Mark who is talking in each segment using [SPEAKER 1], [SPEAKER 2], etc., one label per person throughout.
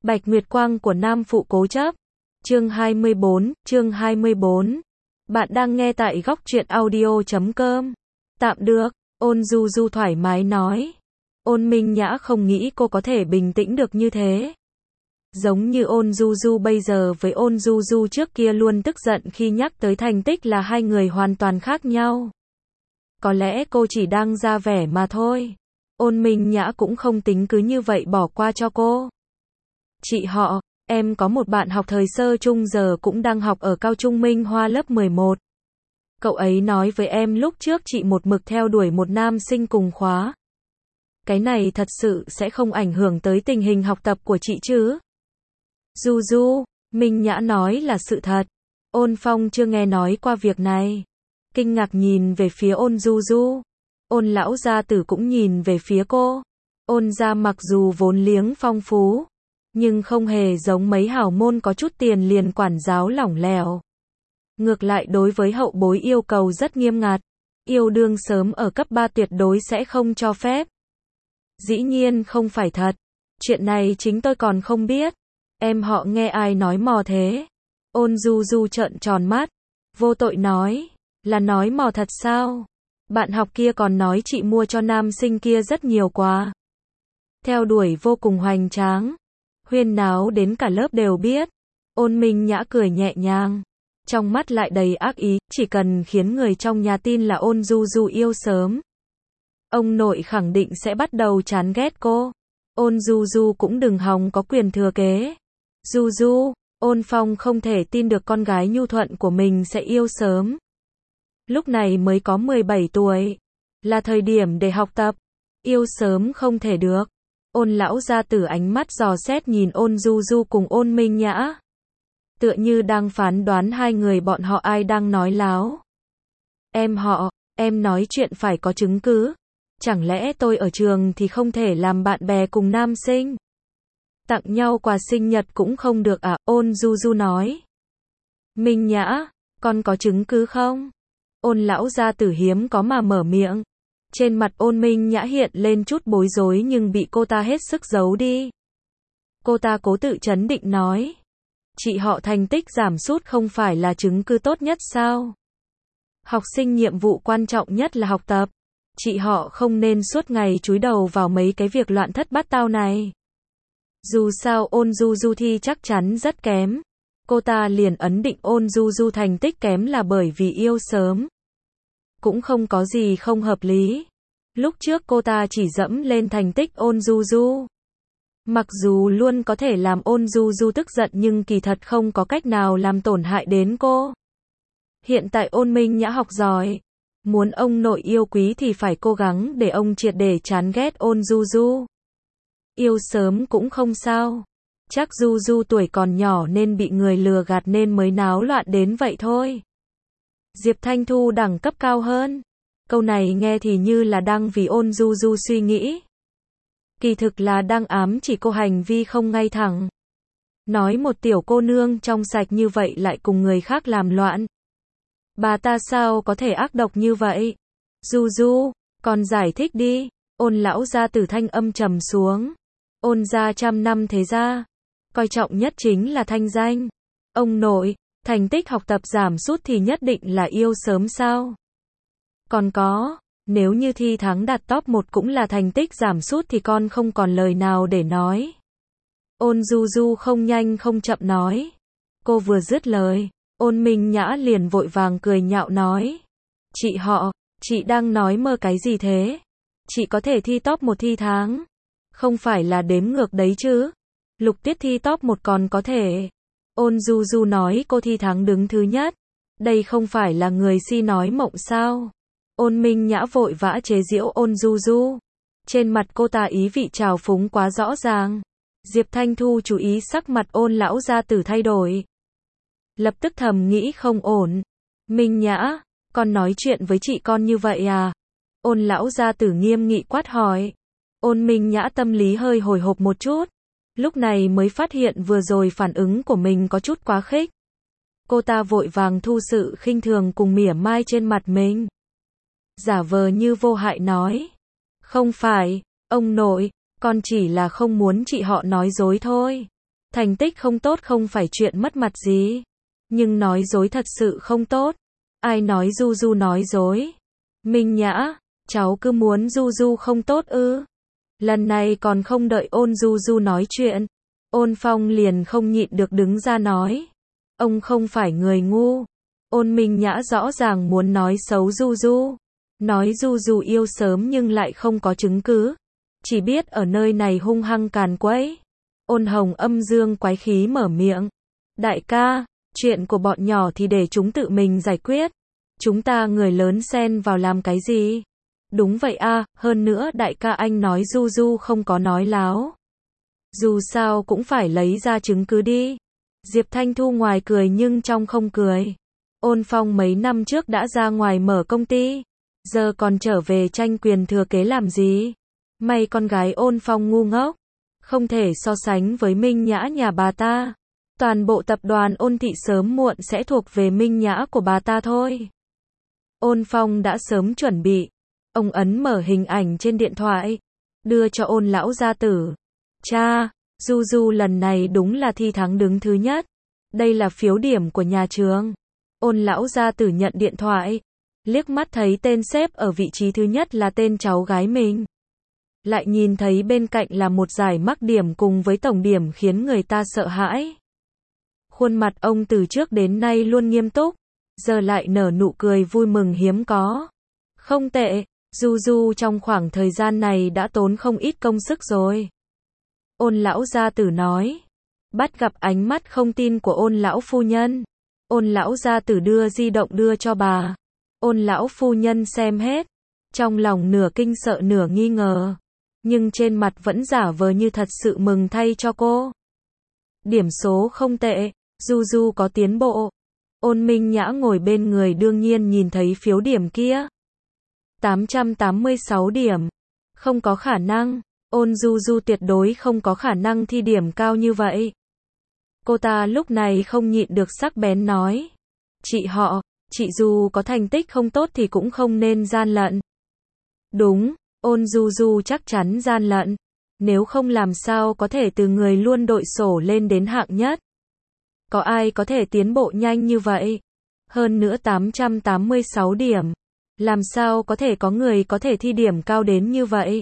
[SPEAKER 1] Bạch Nguyệt Quang của Nam Phụ Cố Chấp. Chương 24. Bạn đang nghe tại góc truyện audio.com. Tạm được, Ôn Du Du thoải mái nói. Ôn Minh Nhã không nghĩ cô có thể bình tĩnh được như thế. Giống như Ôn Du Du bây giờ với Ôn Du Du trước kia luôn tức giận khi nhắc tới thành tích là hai người hoàn toàn khác nhau. Có lẽ cô chỉ đang ra vẻ mà thôi. Ôn Minh Nhã cũng không tính cứ như vậy bỏ qua cho cô. Chị họ, em có một bạn học thời sơ trung giờ cũng đang học ở cao trung Minh Hoa lớp 11. Cậu ấy nói với em lúc trước chị một mực theo đuổi một nam sinh cùng khóa. Cái này thật sự sẽ không ảnh hưởng tới tình hình học tập của chị chứ? Du Du, Minh Nhã nói là sự thật. Ôn Phong chưa nghe nói qua việc này. Kinh ngạc nhìn về phía Ôn Du Du. Ôn lão gia tử cũng nhìn về phía cô. Ôn gia mặc dù vốn liếng phong phú, nhưng không hề giống mấy hào môn có chút tiền liền quản giáo lỏng lẻo. Ngược lại đối với hậu bối yêu cầu rất nghiêm ngặt. Yêu đương sớm ở cấp 3 tuyệt đối sẽ không cho phép. Dĩ nhiên không phải thật. Chuyện này chính tôi còn không biết. Em họ nghe ai nói mò thế? Ôn Du Du trợn tròn mắt. Vô tội nói. Là nói mò thật sao? Bạn học kia còn nói chị mua cho nam sinh kia rất nhiều quà. Theo đuổi vô cùng hoành tráng. Huyên náo đến cả lớp đều biết. Ôn Minh Nhã cười nhẹ nhàng. Trong mắt lại đầy ác ý, chỉ cần khiến người trong nhà tin là Ôn Du Du yêu sớm. Ông nội khẳng định sẽ bắt đầu chán ghét cô. Ôn Du Du cũng đừng hòng có quyền thừa kế. Du Du, Ôn Phong không thể tin được con gái nhu thuận của mình sẽ yêu sớm. Lúc này mới có 17 tuổi. Là thời điểm để học tập. Yêu sớm không thể được. Ôn lão gia tử ánh mắt dò xét nhìn Ôn Du Du cùng Ôn Minh Nhã. Tựa như đang phán đoán hai người bọn họ ai đang nói láo. Em họ, em nói chuyện phải có chứng cứ. Chẳng lẽ tôi ở trường thì không thể làm bạn bè cùng nam sinh? Tặng nhau quà sinh nhật cũng không được à? Ôn Du Du nói. Minh Nhã, con có chứng cứ không? Ôn lão gia tử hiếm có mà mở miệng. Trên mặt Ôn Minh Nhã hiện lên chút bối rối nhưng bị cô ta hết sức giấu đi. Cô ta cố tự trấn định nói. Chị họ thành tích giảm sút không phải là chứng cứ tốt nhất sao? Học sinh nhiệm vụ quan trọng nhất là học tập. Chị họ không nên suốt ngày chúi đầu vào mấy cái việc loạn thất bát tao này. Dù sao Ôn Du Du thi chắc chắn rất kém. Cô ta liền ấn định Ôn Du Du thành tích kém là bởi vì yêu sớm. Cũng không có gì không hợp lý. Lúc trước cô ta chỉ dẫm lên thành tích Ôn Du Du. Mặc dù luôn có thể làm Ôn Du Du tức giận nhưng kỳ thật không có cách nào làm tổn hại đến cô. Hiện tại Ôn Minh Nhã học giỏi. Muốn ông nội yêu quý thì phải cố gắng để ông triệt để chán ghét Ôn Du Du. Yêu sớm cũng không sao. Chắc Du Du tuổi còn nhỏ nên bị người lừa gạt nên mới náo loạn đến vậy thôi. Diệp Thanh Thu đẳng cấp cao hơn. Câu này nghe thì như là đang vì Ôn Du Du suy nghĩ. Kỳ thực là đang ám chỉ cô hành vi không ngay thẳng. Nói một tiểu cô nương trong sạch như vậy lại cùng người khác làm loạn. Bà ta sao có thể ác độc như vậy? Du Du, con giải thích đi. Ôn lão gia tử thanh âm trầm xuống. Ôn gia trăm năm thế gia. Coi trọng nhất chính là thanh danh. Ông nội, thành tích học tập giảm sút thì nhất định là yêu sớm sao? Còn có, nếu như thi thắng đạt top 1 cũng là thành tích giảm sút thì con không còn lời nào để nói. Ôn Du Du không nhanh không chậm nói. Cô vừa dứt lời, Ôn Minh Nhã liền vội vàng cười nhạo nói. Chị họ, chị đang nói mơ cái gì thế? Chị có thể thi top 1 thi tháng. Không phải là đếm ngược đấy chứ. Lục Tiết thi top 1 còn có thể. Ôn Du Du nói cô thi tháng đứng thứ nhất. Đây không phải là người si nói mộng sao? Ôn Minh Nhã vội vã chế giễu Ôn Du Du. Trên mặt cô ta ý vị trào phúng quá rõ ràng. Diệp Thanh Thu chú ý sắc mặt Ôn lão gia tử thay đổi. Lập tức thầm nghĩ không ổn. Minh Nhã, con nói chuyện với chị con như vậy à? Ôn lão gia tử nghiêm nghị quát hỏi. Ôn Minh Nhã tâm lý hơi hồi hộp một chút. Lúc này mới phát hiện vừa rồi phản ứng của mình có chút quá khích. Cô ta vội vàng thu sự khinh thường cùng mỉa mai trên mặt mình. Giả vờ như vô hại nói. Không phải, ông nội, con chỉ là không muốn chị họ nói dối thôi. Thành tích không tốt không phải chuyện mất mặt gì. Nhưng nói dối thật sự không tốt. Ai nói Du Du nói dối? Minh Nhã, cháu cứ muốn Du Du không tốt ư? Lần này còn không đợi Ôn Du Du nói chuyện. Ôn Phong liền không nhịn được đứng ra nói. Ông không phải người ngu. Ôn Minh Nhã rõ ràng muốn nói xấu Du Du. Nói Du Du yêu sớm nhưng lại không có chứng cứ. Chỉ biết ở nơi này hung hăng càn quấy. Ôn Hồng âm dương quái khí mở miệng. Đại ca, chuyện của bọn nhỏ thì để chúng tự mình giải quyết. Chúng ta người lớn xen vào làm cái gì? Đúng vậy a, hơn nữa đại ca anh nói Du Du không có nói láo. Dù sao cũng phải lấy ra chứng cứ đi. Diệp Thanh Thu ngoài cười nhưng trong không cười. Ôn Phong mấy năm trước đã ra ngoài mở công ty. Giờ còn trở về tranh quyền thừa kế làm gì? May con gái Ôn Phong ngu ngốc. Không thể so sánh với Minh Nhã nhà bà ta. Toàn bộ tập đoàn Ôn Thị sớm muộn sẽ thuộc về Minh Nhã của bà ta thôi. Ôn Phong đã sớm chuẩn bị. Ông ấn mở hình ảnh trên điện thoại. Đưa cho Ôn lão gia tử. Cha, Du Du lần này đúng là thi thắng đứng thứ nhất. Đây là phiếu điểm của nhà trường. Ôn lão gia tử nhận điện thoại. Liếc mắt thấy tên xếp ở vị trí thứ nhất là tên cháu gái mình. Lại nhìn thấy bên cạnh là một giải mắc điểm cùng với tổng điểm khiến người ta sợ hãi. Khuôn mặt ông từ trước đến nay luôn nghiêm túc. Giờ lại nở nụ cười vui mừng hiếm có. Không tệ, Du Du trong khoảng thời gian này đã tốn không ít công sức rồi. Ôn lão gia tử nói. Bắt gặp ánh mắt không tin của Ôn lão phu nhân. Ôn lão gia tử đưa di động đưa cho bà. Ôn lão phu nhân xem hết. Trong lòng nửa kinh sợ nửa nghi ngờ. Nhưng trên mặt vẫn giả vờ như thật sự mừng thay cho cô. Điểm số không tệ, Du Du có tiến bộ. Ôn Minh Nhã ngồi bên người đương nhiên nhìn thấy phiếu điểm kia. 886 điểm. Không có khả năng. Ôn Du Du tuyệt đối không có khả năng thi điểm cao như vậy. Cô ta lúc này không nhịn được sắc bén nói. Chị Du có thành tích không tốt thì cũng không nên gian lận. Đúng, Ôn Du Du chắc chắn gian lận. Nếu không làm sao có thể từ người luôn đội sổ lên đến hạng nhất. Có ai có thể tiến bộ nhanh như vậy? Hơn nữa 886 điểm. Làm sao có thể có người có thể thi điểm cao đến như vậy?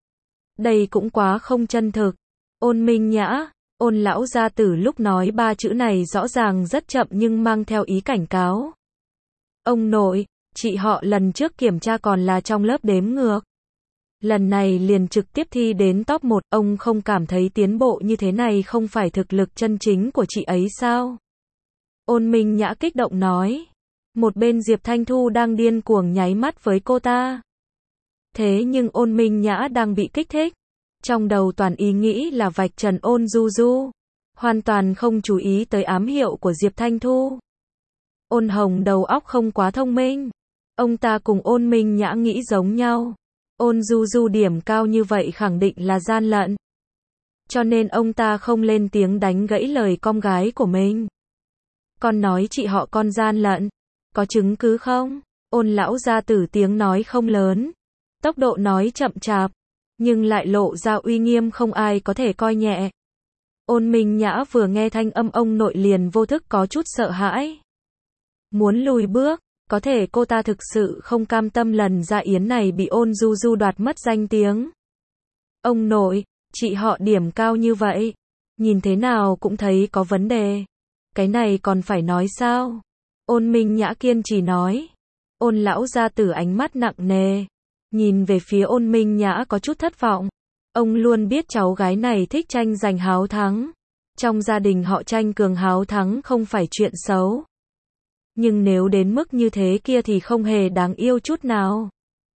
[SPEAKER 1] Đây cũng quá không chân thực. Ôn Minh Nhã, Ôn lão gia tử lúc nói ba chữ này rõ ràng rất chậm nhưng mang theo ý cảnh cáo. Ông nội, chị họ lần trước kiểm tra còn là trong lớp đếm ngược. Lần này liền trực tiếp thi đến top 1, ông không cảm thấy tiến bộ như thế này không phải thực lực chân chính của chị ấy sao? Ôn Minh Nhã kích động nói. Một bên Diệp Thanh Thu đang điên cuồng nháy mắt với cô ta. Thế nhưng Ôn Minh Nhã đang bị kích thích. Trong đầu toàn ý nghĩ là vạch trần Ôn Du Du. Hoàn toàn không chú ý tới ám hiệu của Diệp Thanh Thu. Ôn Hồng đầu óc không quá thông minh. Ông ta cùng Ôn Minh Nhã nghĩ giống nhau. Ôn Du Du điểm cao như vậy khẳng định là gian lận. Cho nên ông ta không lên tiếng đánh gãy lời con gái của mình. Con nói chị họ con gian lận. Có chứng cứ không? Ôn lão gia tử tiếng nói không lớn. Tốc độ nói chậm chạp. Nhưng lại lộ ra uy nghiêm không ai có thể coi nhẹ. Ôn Minh Nhã vừa nghe thanh âm ông nội liền vô thức có chút sợ hãi. Muốn lùi bước. Có thể cô ta thực sự không cam tâm lần ra yến này bị Ôn Du Du đoạt mất danh tiếng. Ông nội, chị họ điểm cao như vậy. Nhìn thế nào cũng thấy có vấn đề. Cái này còn phải nói sao? Ôn Minh Nhã kiên trì nói. Ôn lão gia tử ánh mắt nặng nề. Nhìn về phía Ôn Minh Nhã có chút thất vọng. Ông luôn biết cháu gái này thích tranh giành háo thắng. Trong gia đình họ tranh cường háo thắng không phải chuyện xấu. Nhưng nếu đến mức như thế kia thì không hề đáng yêu chút nào.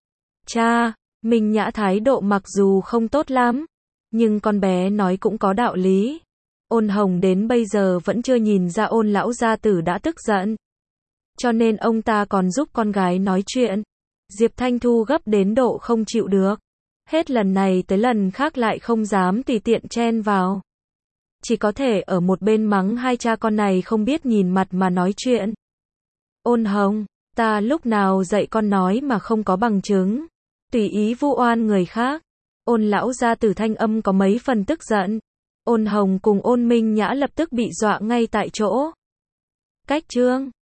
[SPEAKER 1] Cha, Minh Nhã thái độ mặc dù không tốt lắm. Nhưng con bé nói cũng có đạo lý. Ôn Hồng đến bây giờ vẫn chưa nhìn ra Ôn lão gia tử đã tức giận. Cho nên ông ta còn giúp con gái nói chuyện. Diệp Thanh Thu gấp đến độ không chịu được. Hết lần này tới lần khác lại không dám tùy tiện chen vào. Chỉ có thể ở một bên mắng hai cha con này không biết nhìn mặt mà nói chuyện. Ôn Hồng, ta lúc nào dạy con nói mà không có bằng chứng. Tùy ý vu oan người khác. Ôn lão gia tử thanh âm có mấy phần tức giận. Ôn Hồng cùng Ôn Minh Nhã lập tức bị dọa ngay tại chỗ. Cách chương